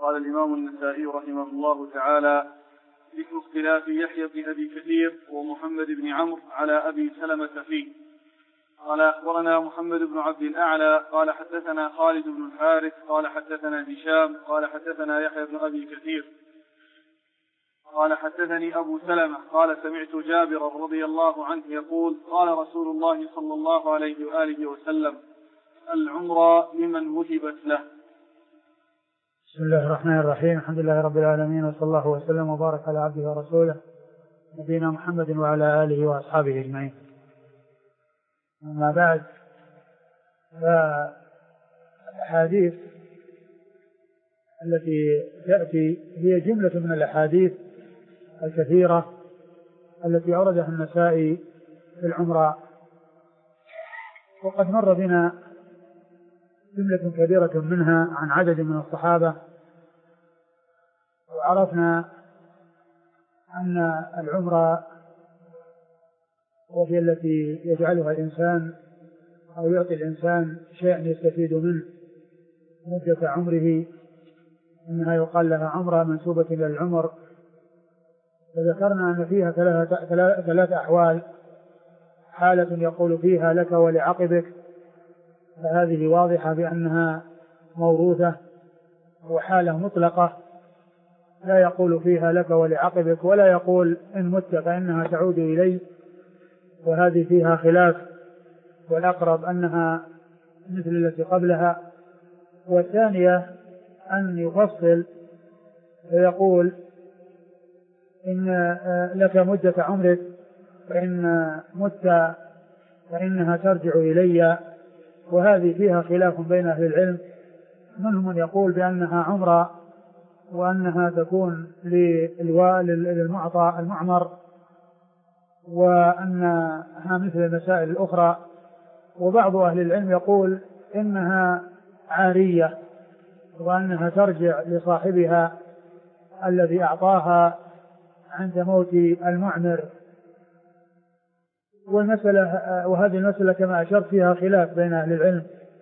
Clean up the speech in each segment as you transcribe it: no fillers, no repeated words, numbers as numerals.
قال الإمام النسائي رحمه الله تعالى: ذكر اختلاف يحيى بن أبي كثير ومحمد بن عمرو على أبي سلمة فيه. قال أخبرنا محمد بن عبد الأعلى قال حدثنا خالد بن الحارث قال حدثنا هشام قال حدثنا يحيى بن أبي كثير قال حدثني أبو سلمة قال سمعت جابر رضي الله عنه يقول: قال رسول الله صلى الله عليه وآله وسلم: العمرة لمن وهبت له. بسم الله الرحمن الرحيم. الحمد لله رب العالمين، وصلى الله وسلم وبارك على عبده ورسوله نبينا محمد وعلى آله وأصحابه أجمعين. أما بعد، فالأحاديث التي تأتي هي جملة من الأحاديث الكثيرة التي أوردها النسائي في العمرة، وقد مر بنا جملة كبيرة منها عن عدد من الصحابة، وعرفنا أن العمرة وهي التي يجعلها الإنسان أو يعطي الإنسان شيئا يستفيد منه مدة عمره، إنها يقال لها عمرة منسوبة إلى العمر. فذكرنا أن فيها ثلاث أحوال: حالة يقول فيها لك ولعقبك، فهذه واضحة بأنها موروثة، وحالة مطلقة لا يقول فيها لك ولعقبك ولا يقول إن مت فإنها تعود إلي، وهذه فيها خلاف، والأقرب أنها مثل التي قبلها. والثانية أن يفصل فيقول إن لك مدة عمرك فإن مت فإنها ترجع إلي، وهذه فيها خلاف بين أهل العلم، منهم من يقول بأنها عمرة وأنها تكون للمعطى المعمر وأنها مثل المسائل الأخرى، وبعض أهل العلم يقول إنها عارية وأنها ترجع لصاحبها الذي أعطاها عند موت المعمر. وهذه المسألة كما أشرت فيها خلاف بين أهل العلم.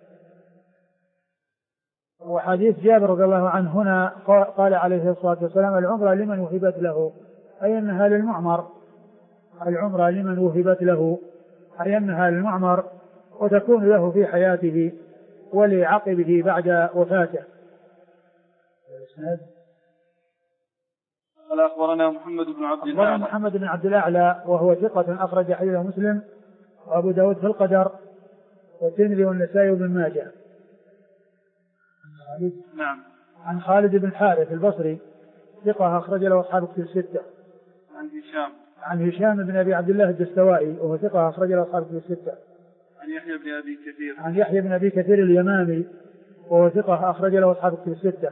وحديث جابر رضي الله عنه هنا قال عليه الصلاة والسلام: العمرة لمن وهبت له، أي أنها للمعمر. العمرة لمن وهبت له أي أنها للمعمر، وتكون له في حياته ولعقبه بعد وفاته. قال أخبرنا محمد بن عبد الأعلى وهو ثقة أخرج حديثه مسلم وأبو داود في القدر والترمذي والنسائي وابن ماجه. نعم. عن خالد بن الحارث البصري ثقة أخرج له أصحاب كتب الستة. عن هشام بن أبي عبد الله الدستوائي وهو ثقة أخرج له أصحاب كتب الستة. عن يحيى بن أبي كثير اليمامي وهو ثقة أخرج له أصحاب كتب الستة.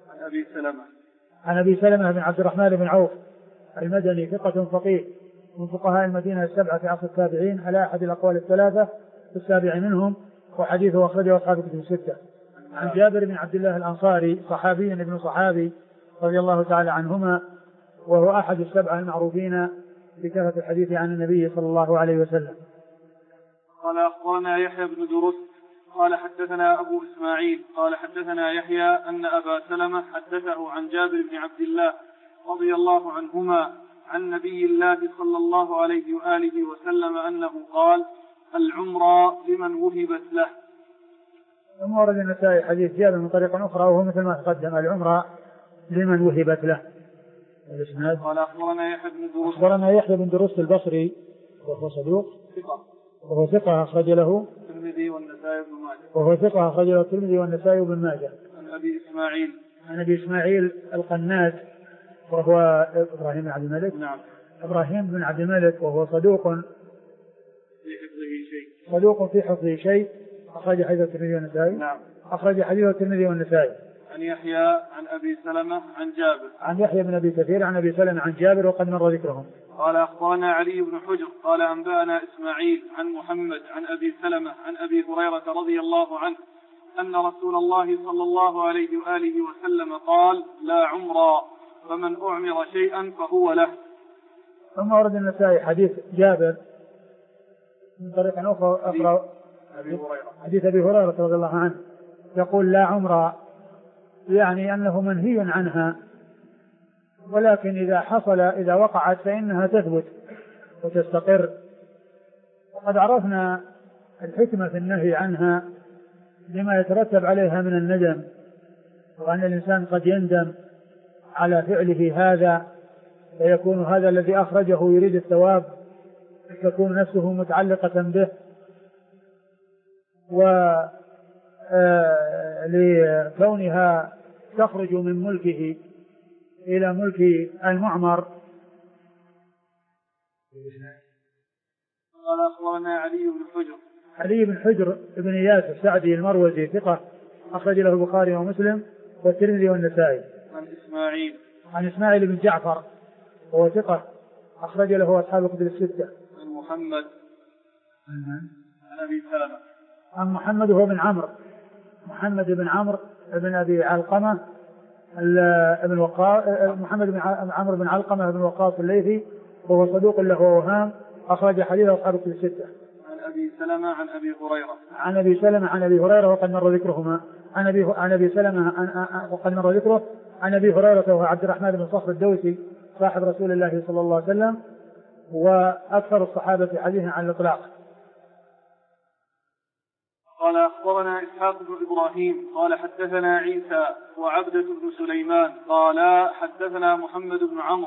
عن أبي سلمة بن عبد الرحمن بن عوف المدني ثقة فقيه من فقهاء المدينة السبعة في عصر التابعين على أحد الأقوال الثلاثة في السابع منهم، وحديثه أخرجه أصحاب كتب الستة. عن جابر بن عبد الله الأنصاري صحابي ابن صحابي رضي الله تعالى عنهما، وهو أحد السبعة المعروفين بكثرة الحديث عن النبي صلى الله عليه وسلم. قال أخبرنا يحيى بن درست قال حدثنا أبو إسماعيل قال حدثنا يحيى أن أبا سلمة حدثه عن جابر بن عبد الله رضي الله عنهما عن نبي الله صلى الله عليه وآله وسلم أنه قال: العمرة لمن وهبت له. ثم ورد النسائي حديث جابر من طريق أخرى وهو مثل ما تقدم: العمرة لمن وهبت له. قال أخبرنا يحيى بن درست البصري وهو صدوق وهو ثقة أخرج له الترمذي والنسائي وابن ماجه. وهو ثقة أخرج له الترمذي والنسائي وابن ماجه. عن أبي إسماعيل القناد وهو إبراهيم بن عبد الملك. نعم. إبراهيم بن عبد الملك وهو صدوق في حفظه شيء أخرج حديث الترمذي والنسائي. نعم. أخرج حديث الترمذي والنسائي. عن يحيى عن أبي سلمة عن جابر. عن يحيى بن أبي كثير عن أبي سلمة عن جابر وقد مر ذكرهم. قال أخبرنا علي بن حجر قال أنبأنا إسماعيل عن محمد عن أبي سلمة عن أبي هريرة رضي الله عنه أن رسول الله صلى الله عليه وآله وسلم قال: لا عمرة، فمن أعمر شيئا فهو له. ثم ورد النسائي حديث جابر من طريق أخرى حديث أبي هريرة رضي الله عنه يقول: لا عمرة، يعني أنه منهي عنها، ولكن إذا وقعت فإنها تثبت وتستقر. وقد عرفنا الحكمة في النهي عنها لما يترتب عليها من الندم، وأن الإنسان قد يندم على فعله هذا، فيكون هذا الذي أخرجه يريد الثواب، تكون نفسه متعلقة به، ولكونها تخرج من ملكه إلى ملك المعمر. قال أخبرنا علي بن حجر بن إياس السعدي المروزي ثقة، أخرج له البخاري ومسلم والترمذي والنسائي. عن إسماعيل بن جعفر وهو ثقة، أخرج له أصحاب الكتب الستة. عن محمد عن أبي سلمة. عن محمد هو بن عمرو، محمد بن عمرو بن أبي علقمة ابن وقاص، محمد بن عمرو بن علقمة بن وقاص الليثي، وهو صدوق له ووهام، أخرج حديث أصحاب الكتب الستة. عن أبي سلمة عن أبي هريرة. عن أبي سلمة عن أبي هريرة وقد مر ذكرهما. عن أبي سلمة وقد مر ذكره. عن أبي هريرة وهو عبد الرحمن بن صخر الدوسي صاحب رسول الله صلى الله عليه وسلم، وأكثر الصحابة حديثا عن الإطلاق. قال أخبرنا إسحاق بن إبراهيم قال حدثنا عيسى وعبدة بن سليمان قال حدثنا محمد بن عمرو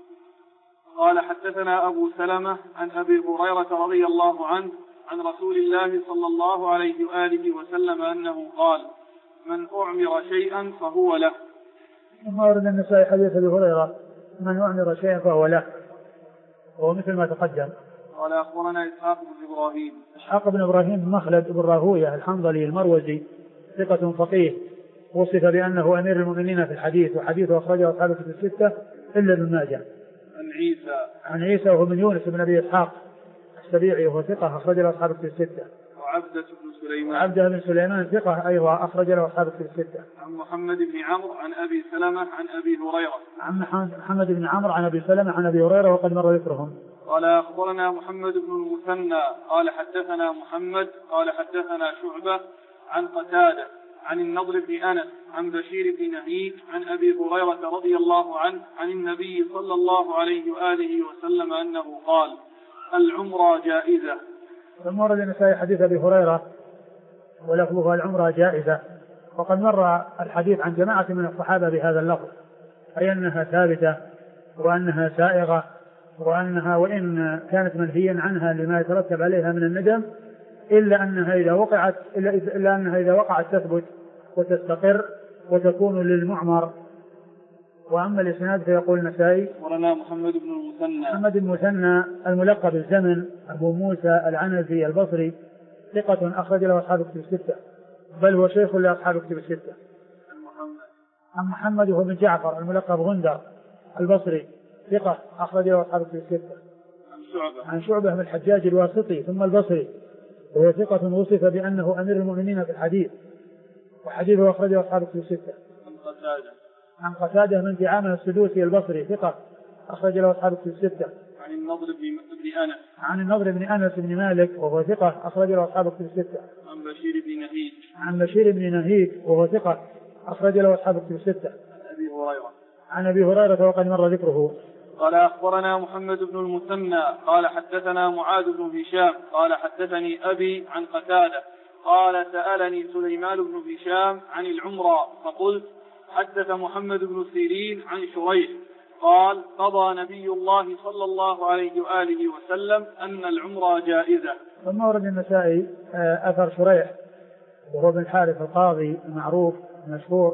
قال حدثنا أبو سلمة عن أبي هريرة رضي الله عنه عن رسول الله صلى الله عليه وآله وسلم أنه قال: من أعمر شيئا فهو له. ثم ورد النسائي حديث أبي هريرة: من أعمر شيئا فهو له، وهو مثل ما تقدم. قال أخبرنا إسحاق بن إبراهيم بن مخلد بن راهوية الحنظلي المروزي ثقة فقيه، وصف بأنه أمير المؤمنين في الحديث، وحديثه أخرجه أصحاب الكتب الستة إلا ابن ماجه. عن عيسى وهو من يونس بن أبي إسحاق السبيعي وهو ثقة، أخرج له أصحاب الكتب الستة. وعبدة بن سليمان ثقة أيضا، أخرج له أصحاب الكتب الستة. عن محمد بن عمرو عن أبي سلمة عن أبي هريرة. عن محمد بن عمرو عن أبي سلمة عن أبي هريرة وقد مر ذكرهم. قال أخبرنا محمد بن المثنى قال حدثنا محمد قال حدثنا شعبة عن قتادة عن النضر بن أنس عن بشير بن نهيك عن أبي هريرة رضي الله عنه عن النبي صلى الله عليه وآله وسلم أنه قال: العمرة جائزة. ثم ورد النسائي حديث أبي هريرة ولفظه: العمرة جائزة. وقد مر الحديث عن جماعة من الصحابة بهذا اللفظ، أي أنها ثابتة وأنها سائغة، وأنها وإن كانت منهيا عنها لما يترتب عليها من الندم، إلا أنها إذا وقعت تثبت وتستقر وتكون للمعمر. وأما الإسناد فيقول النسائي: ورنا محمد بن المثنى الملقب بالزمن أبو موسى العنزي البصري ثقة، أخرج له أصحاب الكتب الستة، بل هو شيخ لأصحاب الكتب الستة. عن محمد وهو بن جعفر الملقب غندر البصري ثقة، أخرج له أصحاب الكتب الستة. عن شعبة بن الحجاج الواسطي ثم البصري وهو ثقة، وصف بأنه أمير المؤمنين في الحديث، وحديثه أخرجه أصحاب الكتب الستة. عن قتادة بن دعامة السدوسي البصري ثقة، أخرج له أصحاب الكتب الستة. عن النضر بن أنس بن مالك وهو ثقة، أخرج له أصحاب الكتب الستة. عن بشير بن نهيك وهو ثقة، أخرج له أصحاب الكتب الستة. عن أبي هريرة وقد مر ذكره. قال أخبرنا محمد بن المثنى قال حدثنا معاذ بن هشام قال حدثني أبي عن قتادة قال: سألني سليمان بن هشام عن العمرة فقلت: حدث محمد بن سيرين عن شريح قال: قضى نبي الله صلى الله عليه وآله وسلم أن العمرة جائزة. ثم ورد النسائي أثر شريح وهو بن الحارث القاضي المعروف المشهور،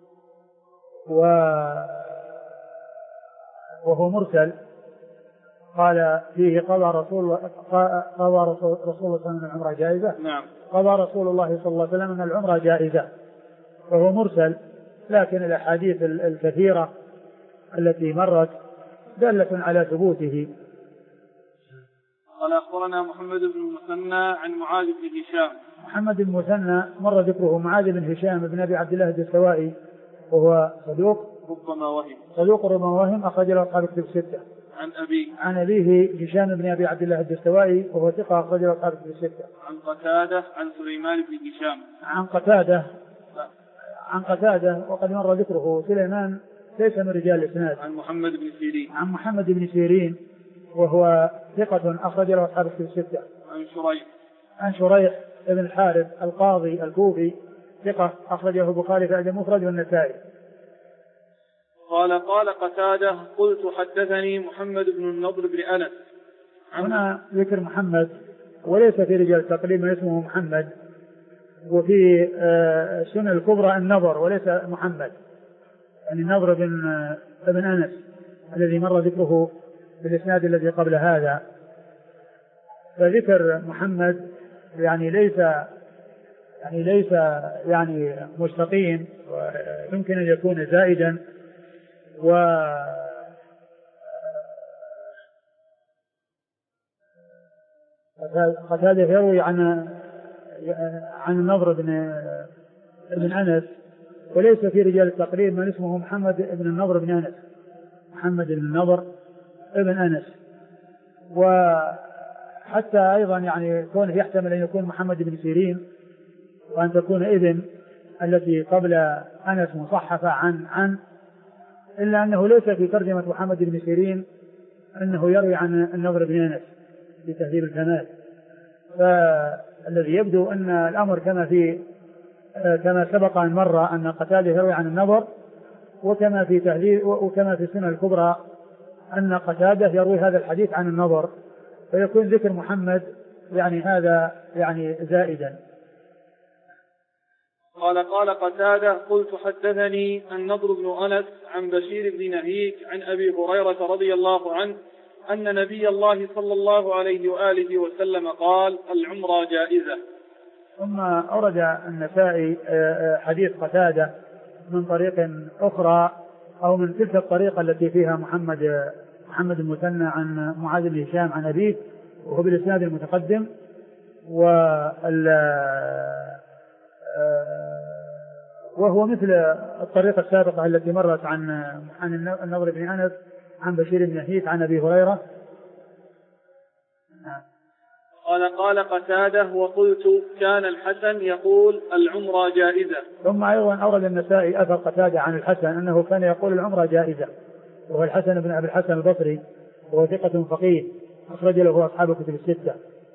وهو مرسل، قال فيه: قضى رسول الله صلى الله عليه وسلم أن العمرة جائزة. نعم. قضى رسول الله صلى الله عليه وسلم أن العمرة جائزة، وهو مرسل، لكن الأحاديث الكثيرة التي مرت دالة على ثبوته. قال أخبرنا محمد بن المثنى عن معاذ بن هشام. محمد بن المثنى مر ذكره. معاذ بن هشام بن أبي عبد الله الدستوائي وهو صدوق ربما وهم، أخرج له أصحاب الكتب الستة. عن أبيه هشام بن أبي عبد الله الدستوائي وهو ثقة، أخرج له أصحاب الكتب الستة. عن قتادة عن سليمان بن هشام. عن قتادة عن قتادة وقد مر ذكره. سليمان ليس من رجال الإسناد. عن محمد بن سيرين. عن محمد بن سيرين وهو ثقة أخرج له أصحاب الكتب الستة. عن شريح. عن شريح بن الحارث القاضي الكوفي ثقة أخرجه البخاري في الأدب المفرد والنسائي. قال قتادة قلت حدثني محمد بن النضر بن أنس. هنا ذكر محمد وليس في رجال التقريب من اسمه محمد، وفي السنة الكبرى النضر وليس محمد، يعني النضر بن أنس الذي مر ذكره في الإسناد الذي قبل هذا. فذكر محمد يعني ليس مستقيم، ويمكن أن يكون زائدا. قتادة يروي عن النضر بن أنس وليس في رجال التقريب من اسمه محمد بن النضر بن أنس، محمد بن النضر بن أنس. وحتى أيضا يعني كونه يحتمل أن يكون محمد بن سيرين، وأن تكون ابن التي قبل أنس مصحفة عن إلا أنه ليس في ترجمة محمد بن سيرين أنه يروي عن النضر بن أنس في تهذيب الكمال. فالذي يبدو أن الأمر كما سبق أن مر أن قتادة يروي عن النضر، وكما في السنة الكبرى أن قتادة يروي هذا الحديث عن النضر، فيكون ذكر محمد يعني هذا يعني زائدا. قال قتادة قلت حدثني النضر بن أنس عن بشير بن نهيك عن أبي هريرة رضي الله عنه أن نبي الله صلى الله عليه وآله وسلم قال العمرة جائزة. ثم أورد النسائي حديث قتادة من طريق أخرى أو من تلك الطريقة التي فيها محمد المثنى عن معاذ بن هشام عن أبيه، وهو بالإسناد المتقدم، وهو مثل الطريقة السابقة التي مرت عن النضر بن أنس عن بشير بن نهيك عن أبي هريرة. قال قتادة وقلت كان الحسن يقول العمرة جائزة. ثم أيضا أورد النسائي أثر قتادة عن الحسن أنه كان يقول العمرة جائزة، وهو الحسن بن أبي الحسن البصري، وهو ثقة فقيه أخرج له أصحاب الكتب الستة.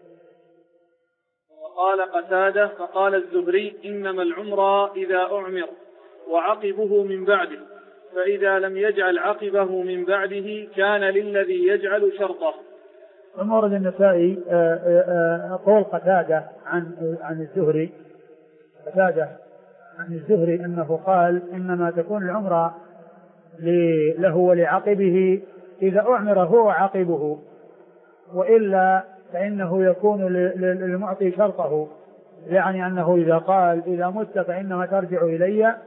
وقال قتادة فقال الزهري إنما العمرة إذا أعمر وعقبه من بعده، فإذا لم يجعل عقبه من بعده كان للذي يجعل شرطه. ثم ورد النسائي قول قتادة عن الزهري، قتادة عن الزهري أنه قال إنما تكون العمرة له ولعقبه إذا أعمر هو عقبه، وإلا فإنه يكون للمعطي شرطه، يعني أنه إذا قال إذا مت فإنما ترجع إلي،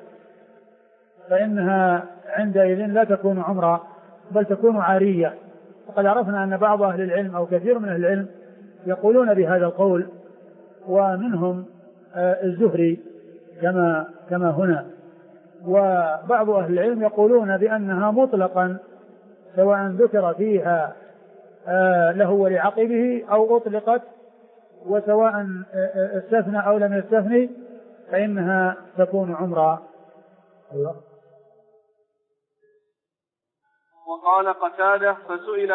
فإنها عندئذ لا تكون عمرة بل تكون عارية. وقد عرفنا أن بعض أهل العلم أو كثير من أهل العلم يقولون بهذا القول، ومنهم الزهري كما هنا، وبعض أهل العلم يقولون بأنها مطلقا سواء ذكر فيها له ولعقبه أو أطلقت، وسواء استثنى أو لم يستثني فإنها تكون عمرة. وقال قتادة فسئل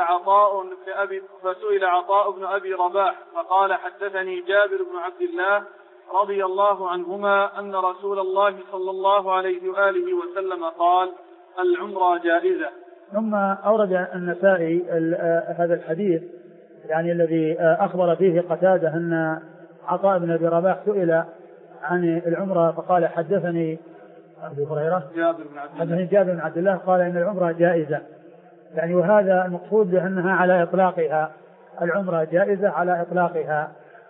عطاء بن أبي رباح فقال حدثني جابر بن عبد الله رضي الله عنهما أن رسول الله صلى الله عليه وآله وسلم قال العمرة جائزة. ثم أورد النسائي هذا الحديث يعني الذي أخبر فيه قتادة أن عطاء بن أبي رباح سئل عن العمرة فقال حدثني أبو هريرة جابر بن عبد الله قال إن العمرة جائزة، يعني وهذا المقصود بأنها على إطلاقها، العمرة جائزة على إطلاقها.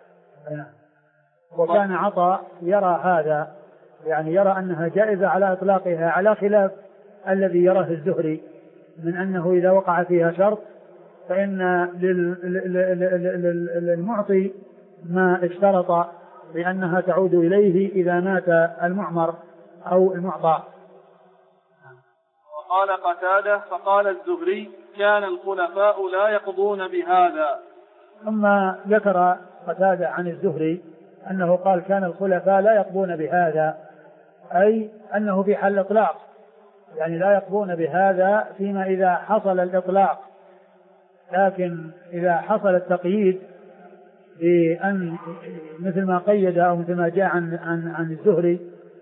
وكان عطاء يرى هذا، يعني يرى أنها جائزة على إطلاقها، على خلاف الذي يراه الزهري من أنه إذا وقع فيها شرط فإن للمعطي ما اشترط بأنها تعود إليه إذا مات المعمر أو المعطى. وقال قتادة فقال الزهري كان الخلفاء لا يقضون بهذا. ثم ذكر قتادة عن الزهري أنه قال كان الخلفاء لا يقضون بهذا، أي أنه في حال الإطلاق، يعني لا يقضون بهذا فيما إذا حصل الإطلاق، لكن إذا حصل التقييد بأن مثل ما قيد أو مثل ما جاء عن الزهري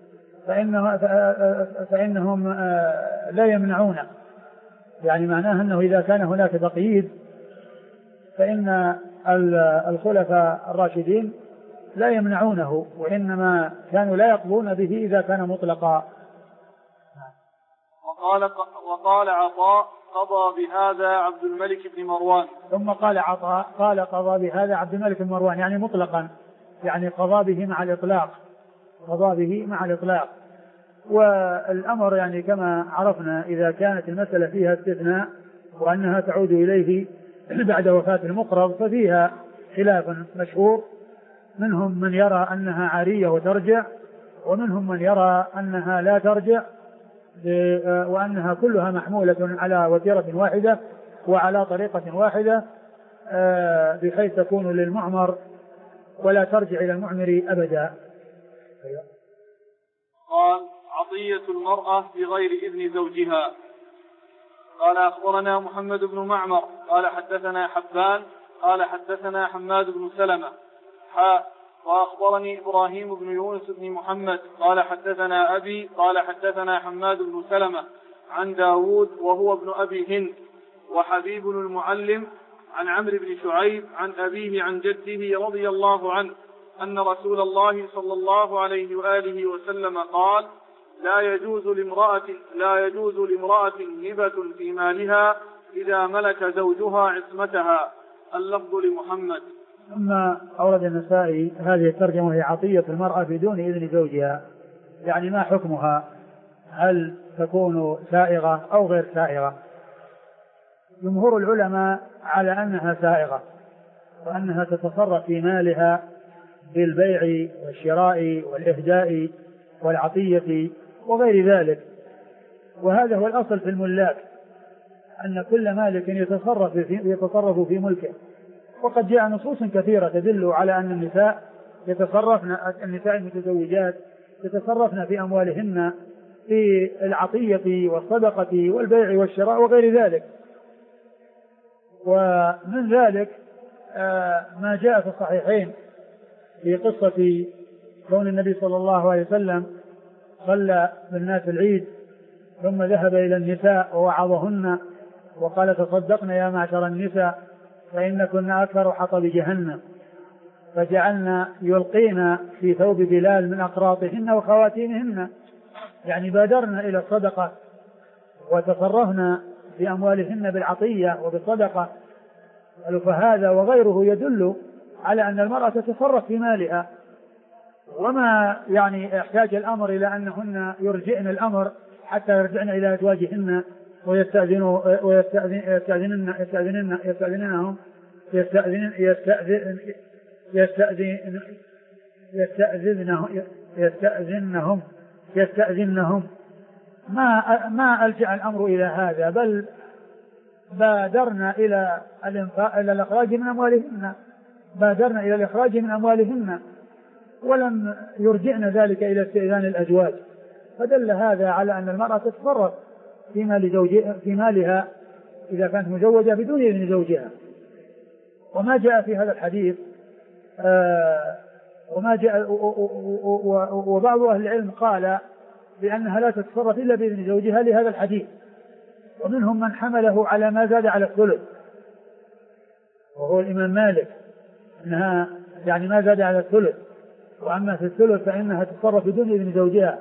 فإنهم لا يمنعون، يعني معناه أنه إذا كان هناك تقييد فإن الخلفاء الراشدين لا يمنعونه، وإنما كانوا لا يقضون به إذا كان مطلقا. وقال عطاء قضى بهذا عبد الملك بن مروان. ثم قال عطاء قال قضى بهذا عبد الملك بن مروان، يعني مطلقا، يعني قضى به مع الإطلاق، قضى به مع الإطلاق. والأمر يعني كما عرفنا إذا كانت المسألة فيها استثناء وأنها تعود إليه بعد وفاة المقرض ففيها خلاف مشهور، منهم من يرى أنها عارية وترجع، ومنهم من يرى أنها لا ترجع، وأنها كلها محمولة على وتيرة واحدة وعلى طريقة واحدة بحيث تكون للمعمر ولا ترجع إلى المعمر أبدا. قال عطية المرأة بغير إذن زوجها. قال أخبرنا محمد بن معمر قال حدثنا حبان قال حدثنا حماد بن سلمة وأخبرني إبراهيم بن يونس بن محمد قال حدثنا أبي قال حدثنا حماد بن سلمة عن داود وهو ابن أبي هند وحبيب المعلم عن عمرو بن شعيب عن أبيه عن جده رضي الله عنه أن رسول الله صلى الله عليه وآله وسلم قال لا يجوز لامرأة هبة في مالها إذا ملك زوجها عصمتها. اللفظ لمحمد. ثم أورد النسائي هذه الترجمة وهي عطية المرأة بدون إذن زوجها، يعني ما حكمها؟ هل تكون سائغة أو غير سائغة؟ جمهور العلماء على أنها سائغة، وأنها تتصرف في مالها بالبيع والشراء والإهداء والعطية وغير ذلك، وهذا هو الأصل في الملاك، أن كل مالك يتصرف في ملكه. وقد جاء نصوص كثيرة تدل على أن النساء المتزوجات يتصرفن في أموالهن في العطية والصدقة والبيع والشراء وغير ذلك. ومن ذلك ما جاء في الصحيحين في قصة كون النبي صلى الله عليه وسلم صلى بالناس العيد ثم ذهب إلى النساء ووعظهن وقال تصدقن يا معشر النساء فإن كنا أكثر حطب جهنم، فجعلنا يلقين في ثوب بلال من أقراطهن وخواتيمهن، يعني بادرنا إلى الصدقة وتصرفنا في أموالهن بالعطية وبالصدقة. فهذا وغيره يدل على أن المرأة تتصرف في مالها، وما يعني يحتاج الأمر إلى أنهن يرجئن الأمر حتى يرجعن إلى أزواجهن يستأذنهم. ما ألجأ الأمر إلى هذا، بل بادرنا إلى الإخراج من أموالهن، ولم يرجعن ذلك إلى استئذان الأزواج. فدل هذا على أن المرأة تتصرف في مالها إذا كانت مزوجة بدون إذن زوجها. وما جاء في هذا الحديث وبعض أهل العلم قال بأنها لا تتصرف إلا بإذن زوجها لهذا الحديث، ومنهم من حمله على ما زاد على الثلث وهو الإمام مالك، أنها يعني ما زاد على الثلث، وأما في الثلث فإنها تتصرف بدون إذن زوجها.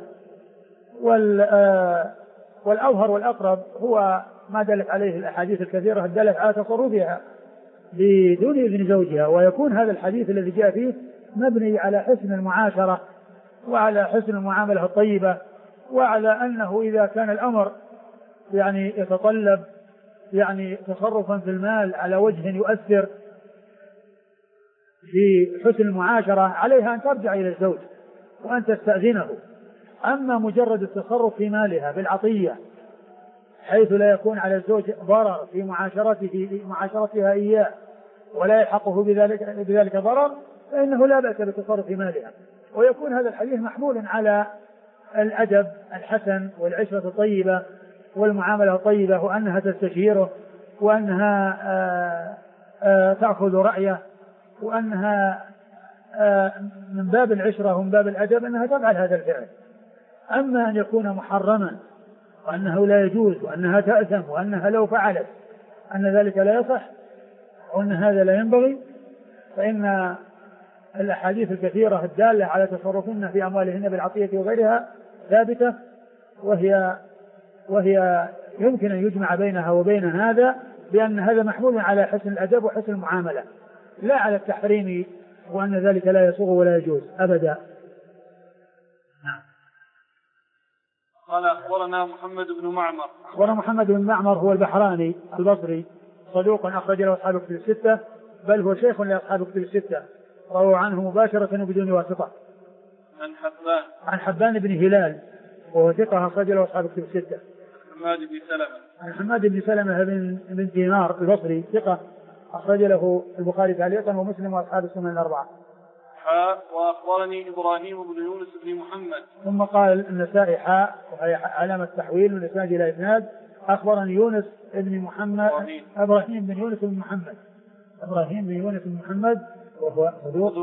والأظهر والأقرب هو ما دلت عليه الأحاديث الكثيرة الدالة على تصرفها بدون إذن زوجها، ويكون هذا الحديث الذي جاء فيه مبني على حسن المعاشرة وعلى حسن المعاملة الطيبة، وعلى أنه إذا كان الأمر يعني يتطلب يعني تصرفا في المال على وجه يؤثر في حسن المعاشرة عليها أن ترجع إلى الزوج وأن تستأذنه. أما مجرد التصرف في مالها بالعطية حيث لا يكون على الزوج ضرر في معاشرتها إياه ولا يلحقه بذلك ضرر، فإنه لا بأس بالتصرف في مالها. ويكون هذا الحديث محمول الأدب الحسن والعشرة الطيبة والمعاملة الطيبة، وأنها تستشيره، وأنها تأخذ رأيه، وأنها من باب العشرة ومن باب الأدب أنها تفعل هذا الفعل. أما أن يكون محرما وأنه لا يجوز وأنها تأثم وأنها لو فعلت أن ذلك لا يصح وأن هذا لا ينبغي، فإن الأحاديث الكثيرة الدالة على تصرفهن في أموالهن بالعطية وغيرها ثابتة، وهي يمكن أن يجمع بينها وبين هذا بأن هذا محمول على حسن الأدب وحسن المعاملة، لا على التحريم وأن ذلك لا يصغ ولا يجوز أبدا. قال أخبرنا محمد بن معمر. أخبرنا محمد بن معمر هو البحراني البصري صدوق أخرج له أصحاب الكتب الستة، بل هو شيخ لأصحاب الكتب الستة، رووا عنه مباشرة وبدون واسطة. عن حبان بن هلال وهو ثقة أخرج له أصحاب الكتب الستة. عن حماد بن سلمة بن دينار البصري ثقة أخرج له البخاري تعليقا ومسلم وأصحاب السنن الأربعة. وأخبرني إبراهيم بن يونس بن محمد. ثم قال النسائي حاء وهي علامة تحويل من إسناد إلى إسناد. أخبرني يونس بن محمد إبراهيم بن يونس بن محمد إبراهيم بن يونس بن محمد وهو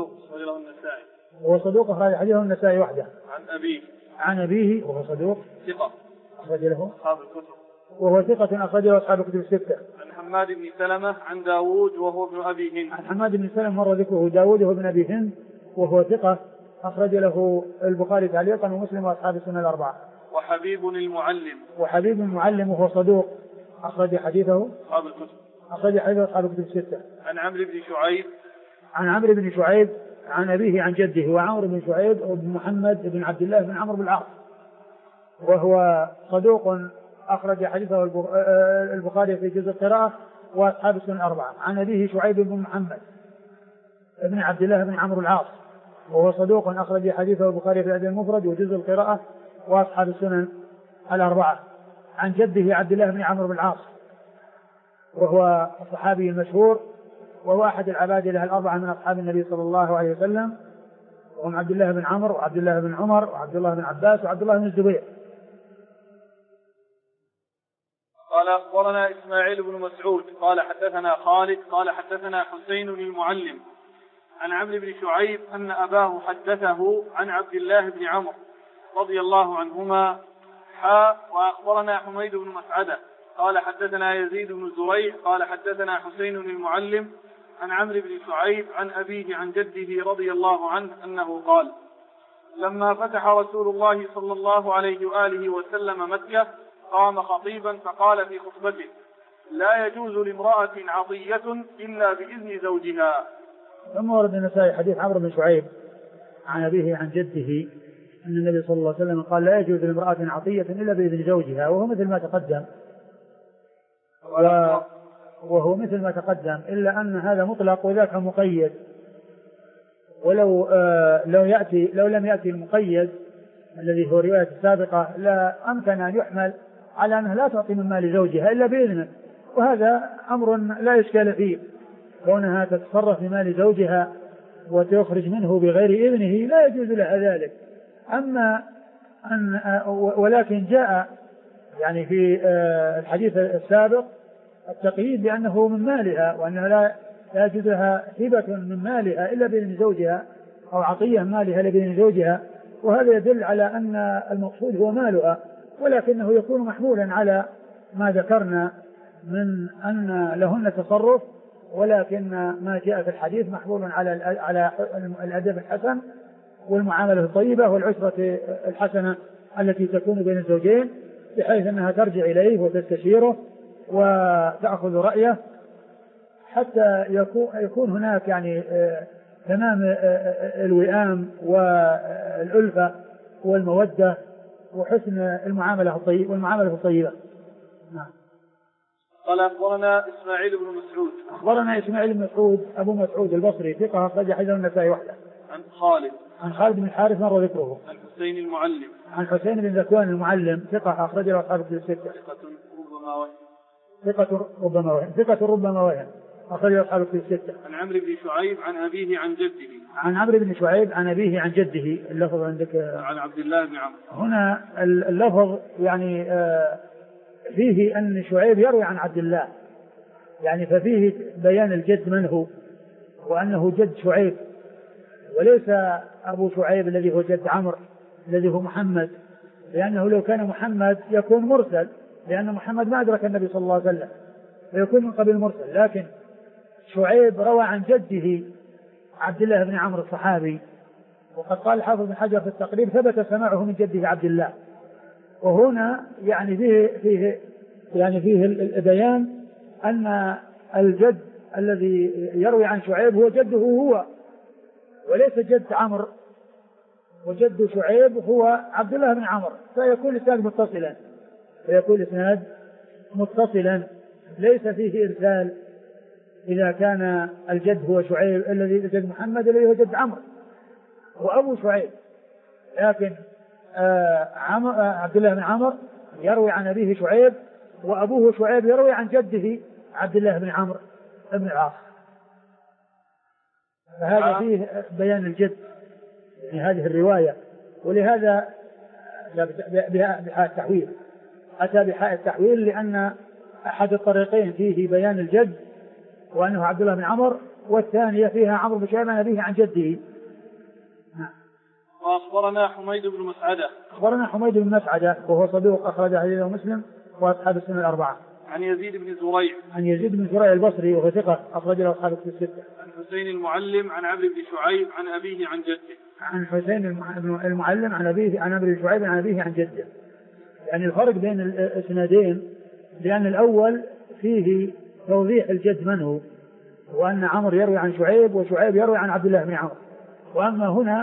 صدوق أخرج حديثه النسائي وحده. عن أبيه وهو صدوق ثقة أخرج له أصحاب الكتب وهو ثقة أخرج له أصحاب الكتب الستة. عن حماد بن سلمة عن داود وهو ابن أبي هند. عن حماد بن سلمة مر ذكره داود وهو ابن أبي هند وهو ثقة أخرج له البخاري تعليقا ومسلم وأصحاب السنن الأربعة. وحبيب المعلم وهو صدوق أخرج حديثه أصحاب الكتب الستة. عن عمرو بن شعيب عن أبيه عن جده وعمرو بن شعيب بن محمد بن عبد الله بن عمرو بن العاص وهو صدوق أخرج حديثه البخاري في جزء القراءة وأصحاب السنن الأربعة. عن أبيه شعيب بن محمد بن عبد الله بن عمرو العاص وهو صدوق أخرج حديثه البخاري في الأدب المفرد وجزء القراءة وأصحاب السنن الأربعة. عن جده عبد الله بن عمرو بن العاص وهو الصحابي المشهور وهو أحد العبادلة الأربعة من أصحاب النبي صلى الله عليه وسلم، وهم عبد الله بن عمرو وعبد الله بن عمر وعبد الله بن عباس وعبد الله بن الزبير. قال أخبرنا إسماعيل بن مسعود قال حدثنا خالد قال حدثنا حسين المعلم عن عمرو بن شعيب أن أباه حدثه عن عبد الله بن عمرو رضي الله عنهما وأخبرنا حميد بن مسعدة قال حدثنا يزيد بن زريع قال حدثنا حسين المعلم عن عمرو بن شعيب عن أبيه عن جده رضي الله عنه أنه قال لما فتح رسول الله صلى الله عليه وآله وسلم مكة قام خطيبا فقال في خطبته لا يجوز لامرأة عطية إلا بإذن زوجها. ثم ورد النسائي حديث عمرو بن شعيب عن أبيه عن جده أن النبي صلى الله عليه وسلم قال لا يجوز لامرأة عطية إلا بإذن زوجها، وهو مثل ما تقدم إلا أن هذا مطلق وذاك مقيد، ولو لو لم يأتي المقيد الذي هو رواية السابقة لا أمكن أن يحمل على أنها لا تعطي من مال زوجها إلا بإذنه، وهذا أمر لا إشكال فيه، كونها تتصرف بمال زوجها وتخرج منه بغير إذنه لا يجوز لها ذلك. أما ولكن جاء يعني في الحديث السابق التقييد بأنه من مالها وأنها لا يجوز لها هبة من مالها إلا بإذن زوجها أو عطية من مالها إلا بإذن زوجها، وهذا يدل على أن المقصود هو مالها، ولكنه يكون محمولا على ما ذكرنا من أن لهن تصرف، ولكن ما جاء في الحديث محمول على الأدب الحسن والمعاملة الطيبة والعشرة الحسنة التي تكون بين الزوجين، بحيث أنها ترجع إليه وتستشيره وتأخذ رأيه حتى يكون هناك يعني تمام الوئام والألفة والمودة وحسن المعاملة الطيبة. نعم. قال أخبرنا إسماعيل بن مسعود. أخبرنا إسماعيل بن مسعود أبو مسعود البصري ثقة أخرج حديثه النسائي وحده. عن خالد بن الحارث مر ذكره. عن حسين بن ذكوان المعلم ثقة أخرج له أصحاب الكتب الستة. ثقة ربما وهم أخرجه أصحاب الكتب الستة. عن عمرو بن شعيب عن أبيه عن جده. عن عمرو بن شعيب عن أبيه عن جده. اللفظ عندك عن عبد الله بن عمرو. هنا اللفظ يعني فيه أن شعيب يروي عن عبد الله، يعني ففيه بيان الجد من هو، وأنه جد شعيب وليس أبو شعيب الذي هو جد عمرو الذي هو محمد، لأنه لو كان محمد يكون مرسل، لأن محمد ما أدرك النبي صلى الله عليه وسلم فيكون من قبل المرسل. لكن شعيب روى عن جده عبد الله بن عمرو الصحابي، وقد قال الحافظ بن حجر في التقريب ثبت سماعه من جده عبد الله. وهنا يعني فيه البيان أن الجد الذي يروي عن شعيب هو جده هو وليس جد عمرو، وجد شعيب هو عبد الله بن عمرو، فيكون الإسناد متصلا ليس فيه إرسال إذا كان الجد هو شعيب الذي جد محمد الذي هو جد عمرو وأبو شعيب. لكن عبد الله بن عمرو يروي عن أبيه شعيب، وأبوه شعيب يروي عن جده عبد الله بن عمرو بن العاص. فهذا فيه بيان الجد في هذه الرواية، ولهذا بحاء التحويل أتى بحاء التحويل، لأن أحد الطريقين فيه بيان الجد وأنه عبد الله بن عمرو، والثانية فيها عمرو بن شعيب عن أبيه عن جده. وأخبرنا حميد بن مسعدة. أخبرنا حميد بن مسعدة وهو صدوق أخرج حديثه مسلم وأصحاب السنة الأربعة. عن يزيد بن زريع. عن يزيد بن زريع البصري وهو ثقة أخرج له أصحاب الكتب الستة. عن حسين المعلم عن عمرو بن شعيب عن أبيه عن جده. عن حسين المعلم عن أبيه عن عمرو بن شعيب عن أبيه عن جده. يعني الفرق بين الاسنادين لأن الأول فيه توضيح الجد من هو، وأن عمرو يروي عن شعيب وشعيب يروي عن عبد الله بن عمرو. وأما هنا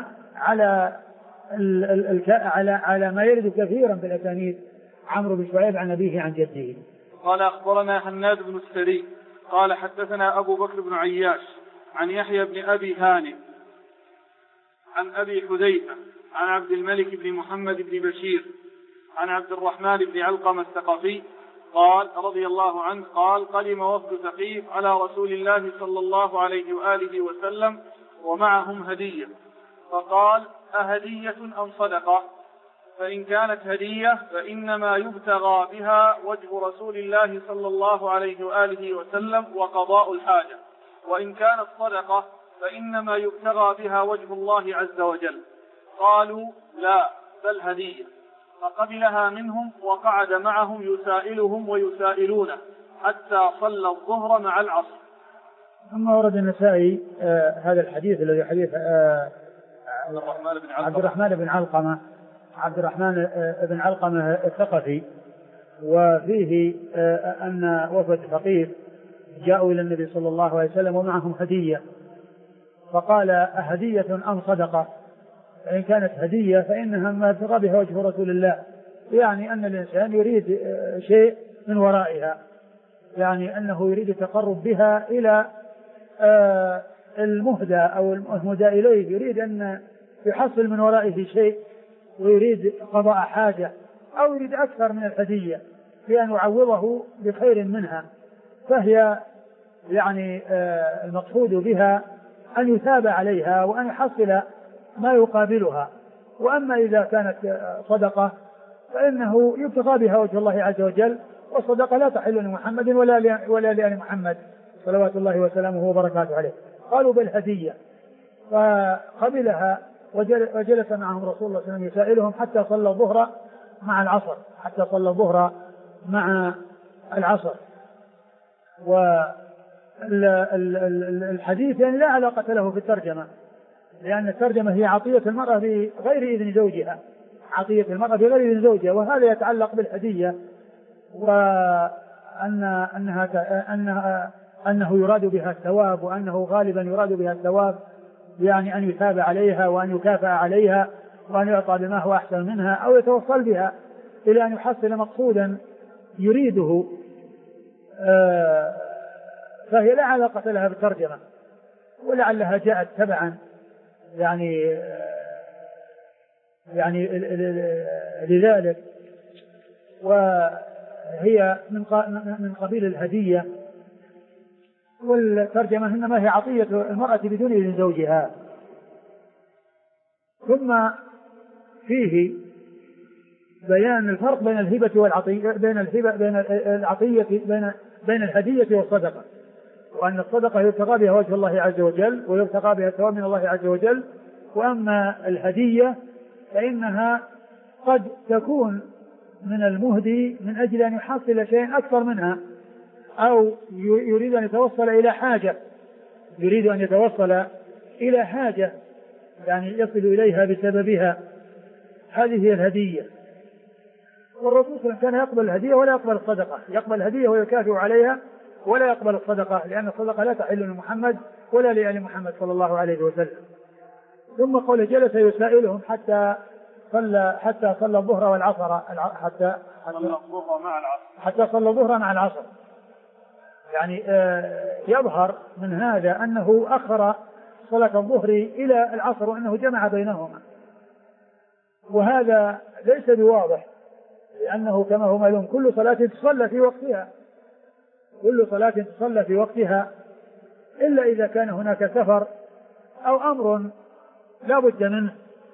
على ما يرد كثيرا في الأسانيد عمرو بن شعيب عن أبيه عن جده. قال أخبرنا حناد بن السري قال حدثنا أبو بكر بن عياش عن يحيى بن أبي هانئ عن أبي حذيفة عن عبد الملك بن محمد بن بشير عن عبد الرحمن بن علقمة الثقفي قال رضي الله عنه قال قدم وفد ثقيف على رسول الله صلى الله عليه وآله وسلم ومعهم هدية، فقال أهدية أم صدقة؟ فإن كانت هدية فإنما يبتغى بها وجه رسول الله صلى الله عليه وآله وسلم وقضاء الحاجة، وإن كانت صدقة فإنما يبتغى بها وجه الله عز وجل. قالوا لا بل هدية، فقبلها منهم وقعد معهم يسائلهم ويسائلونه حتى صلى الظهر مع العصر. ثم ورد النسائي هذا الحديث الذي حديث عبد الرحمن بن علقمة الثقفي، وفيه أن وفد ثقيف جاءوا إلى النبي صلى الله عليه وسلم ومعهم هدية، فقال أهدية أم صدقة؟ فإن كانت هدية فإنها ما ابتغى بها وجه رسول الله، يعني أن الإنسان يريد شيء من ورائها، يعني أنه يريد التقرب بها إلى المهدى أو المهدى إليه، يريد أن يحصل من ورائه شيء ويريد قضاء حاجة أو يريد أكثر من الهدية بأن يعوضه بخير منها، فهي يعني المقصود بها أن يثاب عليها وأن يحصل ما يقابلها. وأما إذا كانت صدقة فإنه يبتغى بها وجه الله عز وجل، والصدقة لا تحل لمحمد ولا لآل محمد صلوات الله وسلامه وبركاته عليه. قالوا بالهدية، فقبلها وجلس معهم رسول الله صلى الله عليه وسلم يسائلهم حتى صلى الظهر مع العصر. والحديث يعني لا علاقة له في الترجمة، لأن الترجمة هي عطية المرأة بغير إذن زوجها، وهذا يتعلق بالهدية، أنه يراد بها الثواب، وأنه غالبا يراد بها الثواب، يعني أن يثاب عليها وأن يكافأ عليها وأن يعطى بما هو أحسن منها أو يتوصل بها إلى أن يحصل مقصودا يريده، فهي لا علاقة لها بالترجمة، ولعلها جاءت تبعا يعني لذلك، وهي من قبيل الهدية، والترجمة إنما هي عطية المرأة بدون إذن زوجها. ثم فيه بيان الفرق بين الهبة والعطية، بين الهدية والصدقة، وأن الصدقة يبتغى بها وجه الله عز وجل ويبتغى بها الثواب من الله عز وجل، وأما الهدية فإنها قد تكون من المهدي من أجل أن يحصل شيء أكثر منها، أو يريد أن يتوصل إلى حاجة يعني يصل إليها بسببها، هذه هي الهدية. والرسول صلى الله عليه وسلم كان يقبل الهدية ولا يقبل الصدقة، يقبل الهدية ويكافئ عليها ولا يقبل الصدقة، لأن الصدقة لا تحل لمحمد ولا لآل محمد صلى الله عليه وسلم. ثم قال جلس يسائلهم حتى صلى الظهر والعصر، حتى صلى الظهر مع العصر. يعني يظهر من هذا أنه أخر صلاة الظهر إلى العصر وأنه جمع بينهما، وهذا ليس بواضح، لأنه كما هو معلوم كل صلاة تصلى في وقتها إلا إذا كان هناك سفر أو أمر لا بد منه،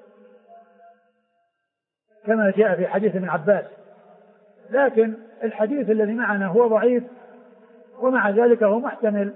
كما جاء في حديث ابن عباس. لكن الحديث الذي معنا هو ضعيف، ومع ذلك هو محتمل.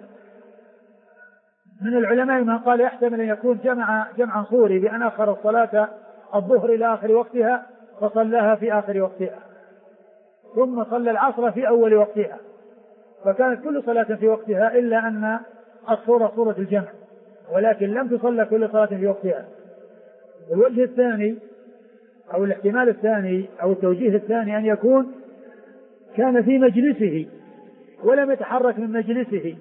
من العلماء من قال يحتمل أن يكون جمعا صوري بأن أخر الصلاة الظهر إلى آخر وقتها فصلاها في آخر وقتها، ثم صلى العصر في أول وقتها، فكانت كل صلاة في وقتها إلا أن الصورة صورة الجمع، ولكن لم تصلى كل صلاة في وقتها. الوجه الثاني أو الاحتمال الثاني أو التوجيه الثاني أن يكون كان في مجلسه ولم يتحرك من مجلسه،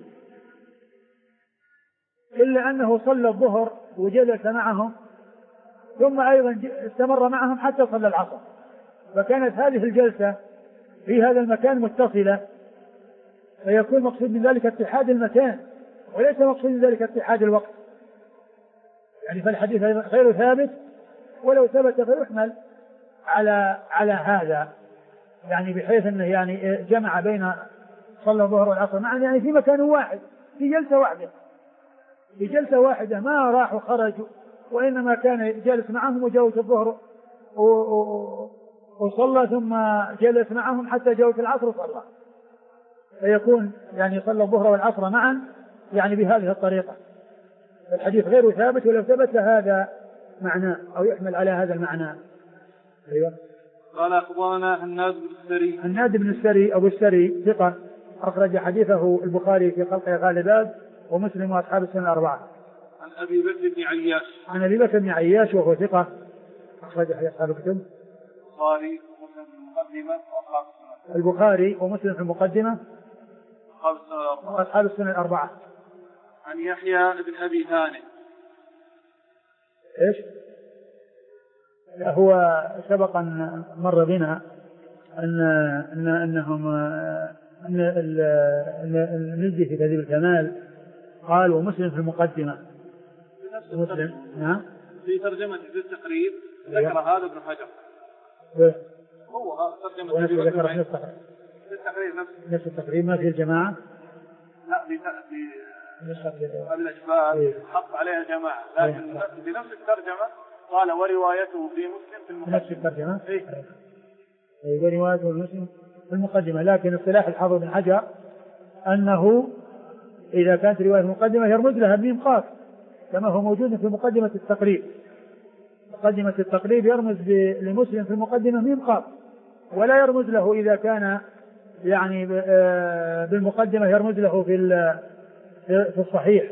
إلا أنه صلى الظهر وجلس معهم، ثم أيضا استمر معهم حتى صلى العصر، فكانت هذه الجلسة في هذا المكان متصلة، فيكون مقصود من ذلك اتحاد المكان وليس مقصود من ذلك اتحاد الوقت. يعني فالحديث غير ثابت، ولو ثبت فيحمل على هذا، يعني بحيث أنه يعني جمع بين صلى الظهر والعصر معا، يعني في مكان واحد في جلسة واحدة ما راح وخرجوا، وإنما كان جالس معهم وجاوز الظهر وصلى، ثم جلس معهم حتى جاوز العصر وصلى، فيكون يعني صلى الظهر والعصر معا يعني بهذه الطريقة. الحديث غير ثابت، ولو ثبت هذا معناه أو يحمل على هذا المعنى. أيوة. قال أخبرنا هناد بن السري أبو السري ثقة، أخرج حديثه البخاري في خلق غالبات ومسلم وأصحاب السنة الأربعة. عن أبي بكر بن عياش وهو ثقة، أخرج أصحاب الكتب البخاري ومسلم في المقدمة وأصحاب السنة الأربعة. عن يحيى بن أبي هانئ. إيش؟ هو سبق أن مر بنا أنهم المزي في تهذيب الكمال قال ومسلم في المقدمة. مسلم في ترجمة في التقريب ذكر هذا ابن حجر. هو ترجمة في التقريب نفس التقريب ما في الجماعة. لا في الأشبال حط عليها جماعة، لكن بنفس الترجمة قال وروايته في مسلم في المقدمة. نفس الترجمة. وروايته المسلم في المقدمة، لكن اصطلاح الحافظ بن حجر أنه إذا كانت رواية المقدمة يرمز لها بميم قاف، كما هو موجود في مقدمة التقريب. مقدمة التقريب يرمز لمسلم في المقدمة ميم قاف، ولا يرمز له إذا كان يعني بالمقدمة يرمز له في الصحيح.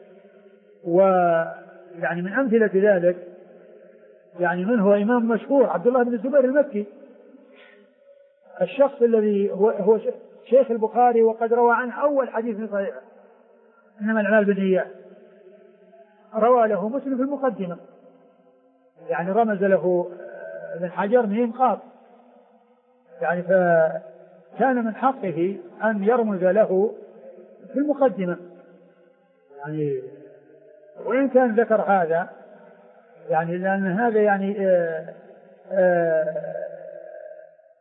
ويعني من أمثلة ذلك يعني من هو إمام مشهور عبد الله بن الزبير المكي، الشخص الذي هو شيخ البخاري وقد روى عنه أول حديث في صحيحه إنما الأعمال بالنيات، روى له مسلم في المقدمة، يعني رمز له ابن حجر ميم قاف، يعني فكان من حقه أن يرمز له في المقدمة، يعني وإن كان ذكر هذا يعني لأن هذا يعني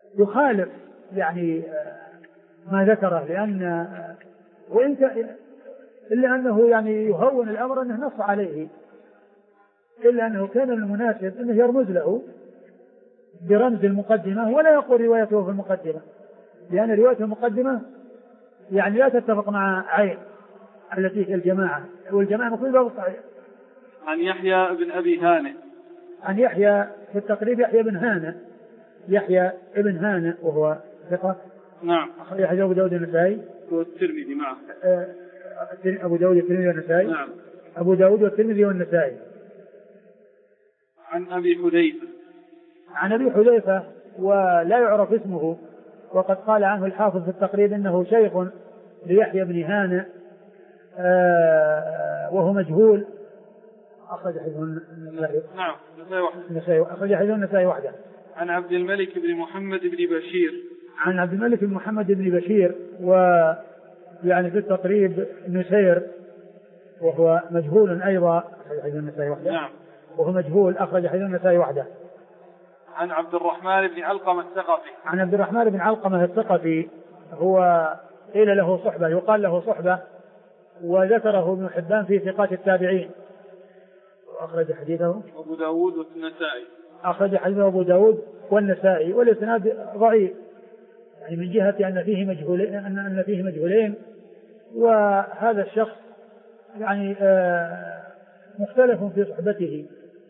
يخالف يعني ما ذكره، لأن إلا أنه يعني يهون الأمر أنه نص عليه، إلا أنه كان المناسب أنه يرمز له برمز المقدمة ولا يقول روايته في المقدمة، لأن روايته المقدمة يعني لا تتفق مع عين التي في الجماعة، والجماعة مفروض باب الصحيح. عن يحيى بن أبي هانئ. عن يحيى في التقريب يحيى بن هانئ، يحيى ابن هانئ وهو ثقة. نعم. أخرج حديث أبو داود النسائي والترمذي معه. أبو داود والترمذي والنسائي. نعم. أبو داود والترمذي والنسائي. عن أبي حذيفة. عن أبي حذيفة ولا يعرف اسمه، وقد قال عنه الحافظ في التقريب إنه شيخ ليحيى بن هانئ وهو مجهول. أخرج حديث النسائي. نعم. أخرج حديث النسائي وحده. عن عبد الملك بن محمد بن بشير. عن عبد الملك بن محمد بن بشير ويعني في التقريب نسير وهو مجهول أيضا، أخرج حديث النسائي وحده. نعم. وهو مجهول، أخرج حديث النسائي وحده. عن عبد الرحمن بن علقمة الثقفي. عن عبد الرحمن بن علقمة الثقفي، هو قيل له صحبة، يقال له صحبة، وذكره ابن حبان في ثقات التابعين. أخرج حديثه أبو داود والنسائي. أخرج حديثه أبو داود والنسائي، والإسناد ضعيف يعني من جهة أن فيه مجهولين، وهذا الشخص يعني مختلف في صحبته.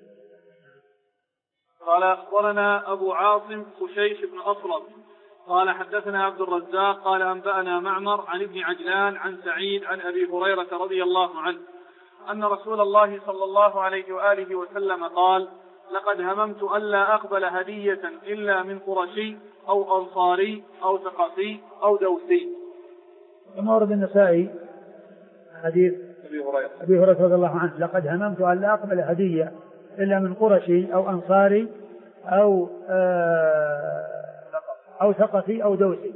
قال أخبرنا أبو عاصم خشيش بن أصرم قال حدثنا عبد الرزاق قال أنبأنا معمر عن ابن عجلان عن سعيد عن أبي هريرة رضي الله عنه أن رسول الله صلى الله عليه وآله وسلم قال: لقد هممت ألا أقبل هدية إلا من قرشي أو أنصاري أو ثقفي أو دوسي. ثم ورد النسائي حديث أبي هريرة رضي الله عنه: لقد هممت ألا أقبل هدية إلا من قرشي أو أنصاري أو ثقفي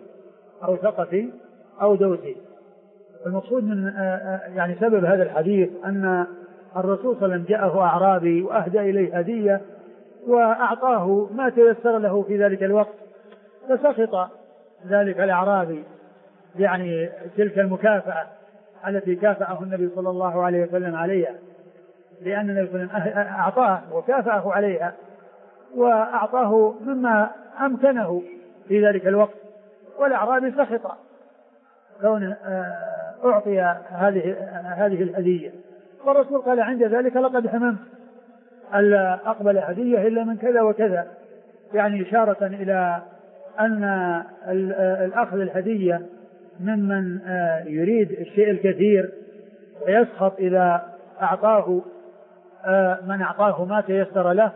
أو دوسي. المقصود من يعني سبب هذا الحديث أن الرسول صلى الله عليه وسلم جاءه أعرابي وأهدى إليه هدية وأعطاه ما تيسر له في ذلك الوقت، فسخط ذلك الأعرابي يعني تلك المكافأة التي كافأه النبي صلى الله عليه وسلم عليها، لأن النبي صلى الله عليه وسلم أعطاه وكافأه عليها وأعطاه مما أمكنه في ذلك الوقت، والأعرابي سخط كون أعطي هذه الهدية. والرسول قال عند ذلك: لقد هممت ألا أقبل هدية إلا من كذا وكذا، يعني إشارة إلى أن الأخذ الهدية ممن يريد الشيء الكثير ويسخط إذا أعطاه من أعطاه ما تيسر له،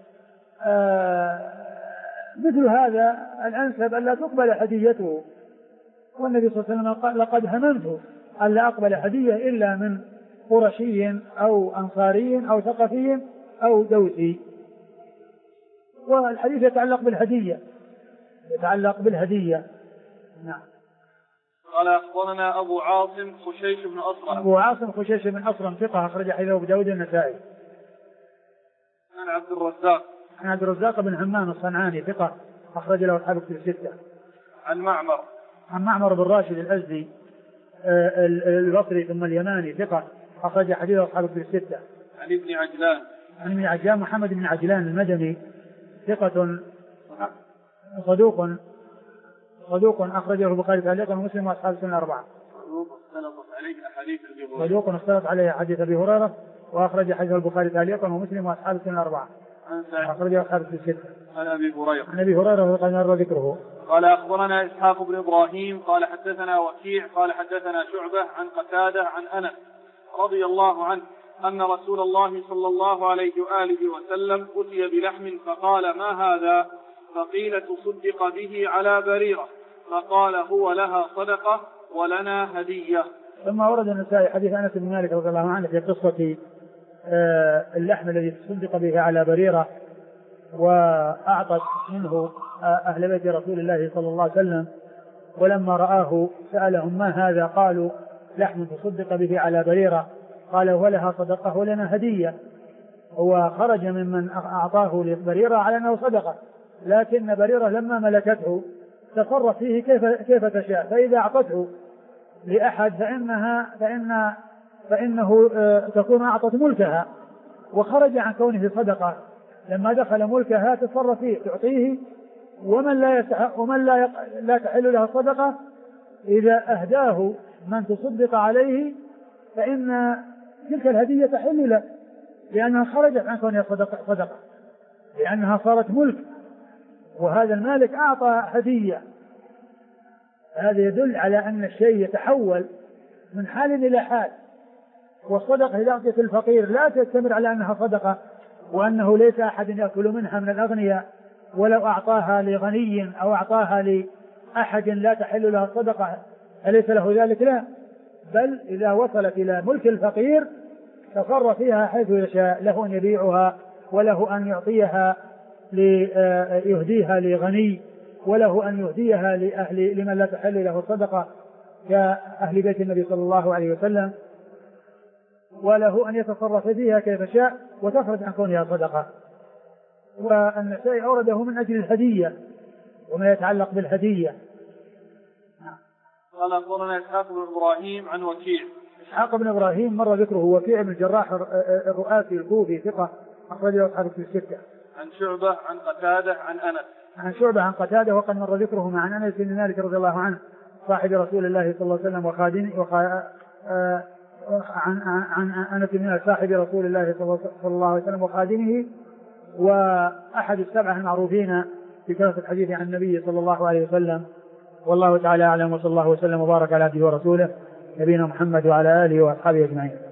مثل هذا الأنسب ألا تقبل هديته. والنبي صلى الله عليه وسلم قال: لقد هممت ألا أقبل هدية إلا من قرشي أو أنصاري أو ثقفي أو دوسي. والحديث يتعلق بالهدية. نعم. قال أخبرنا أبو عاصم خشيش بن أصرم. أبو عاصم خشيش بن أصرم ثقة، أخرج حديثه أبو داود النسائي. عن عبد الرزاق. عن عبد الرزاق بن همام الصنعاني ثقة، أخرج له أصحاب الكتب الستة. عن معمر بن راشد الأزدي البصري ثم اليماني ثقة، أخرج حديثه أصحاب الكتب الستة. عن ابن عجلان محمد بن عجلان المدني ثقة صدوق أخرجه البخاري تعليقا ومسلم وأصحاب السنن الأربعة. صدوق اختلط عليه حديث أبي هريرة، وأخرج حديث البخاري تعليقا ومسلم وأصحاب السنن الأربعة. أخرجه أصحاب السنن الستة. عن أبي هريرة قد مر ذكره. قال أخبرنا إسحاق بن إبراهيم قال حدثنا وكيع قال حدثنا شعبة عن قتادة عن أنس رضي الله عنه أن رسول الله صلى الله عليه وآله وسلم أتي بلحم فقال: ما هذا؟ فقيل: تصدق به على بريرة. فقال: هو لها صدقة ولنا هدية. ثم ورد النسائي حديث أنس بن مالك رضي الله عنه في قصة اللحم الذي تصدق به على بريرة، وأعطت منه أهل بيت رسول الله صلى الله عليه وسلم، ولما رآه سألهم: ما هذا؟ قالوا: لحم تصدق به على بريرة. قال: ولها صدقة ولنا هدية. وخرج ممن أعطاه لبريرة على أنه صدقة، لكن بريرة لما ملكته تصرف فيه كيف تشاء، فإذا أعطته لأحد فإن فإنه تكون أعطت ملكها وخرج عن كونه صدقة. لما دخل ملكها تصرف فيه تعطيه، ومن لا تحل له الصدقة إذا أهداه من تصدق عليه فإن تلك الهدية تحل له، لأنها خرجت عن كونها صدقة، لأنها صارت ملك، وهذا المالك أعطى هدية. هذا يدل على أن الشيء يتحول من حال إلى حال. والصدقة إذا أعطيت الفقير لا تستمر على أنها صدقة وأنه ليس أحد يأكل منها من الأغنياء، ولو أعطاها لغني أو أعطاها لأحد لا تحل له الصدقة أليس له ذلك؟ لا، بل إذا وصلت إلى ملك الفقير تصرف فيها حيث يشاء، له أن يبيعها، وله أن يعطيها يهديها لغني، وله أن يهديها لمن لا تحل له الصدقة كأهل بيت النبي صلى الله عليه وسلم، وله أن يتصرف فيها كيف شاء وتخرج عن كونها صدقة. والنسائي أورده من أجل الهدية وما يتعلق بالهدية. قال أخبرنا إسحاق بن إبراهيم عن وكيع. إسحاق بن إبراهيم مر ذكره، وكيع بن الجراح الرؤاسي الكوفي ثقة أخرجه أصحاب الكتب الستة. عن شعبة عن قتادة عن أنس. عن شعبة عن قتادة وقد مر ذكره مع أنس بن مالك رضي الله عنه صاحب رسول الله صلى الله عليه وسلم وخادمه عن أنس بن مالك صاحب رسول الله صلى الله عليه وسلم وخادمه، وأحد السبعة المعروفين بكثرة الحديث عن النبي صلى الله عليه وسلم. والله تعالى أعلم، وصلى الله وسلم وبارك على عبده ورسوله نبينا محمد وعلى آله وأصحابه أجمعين.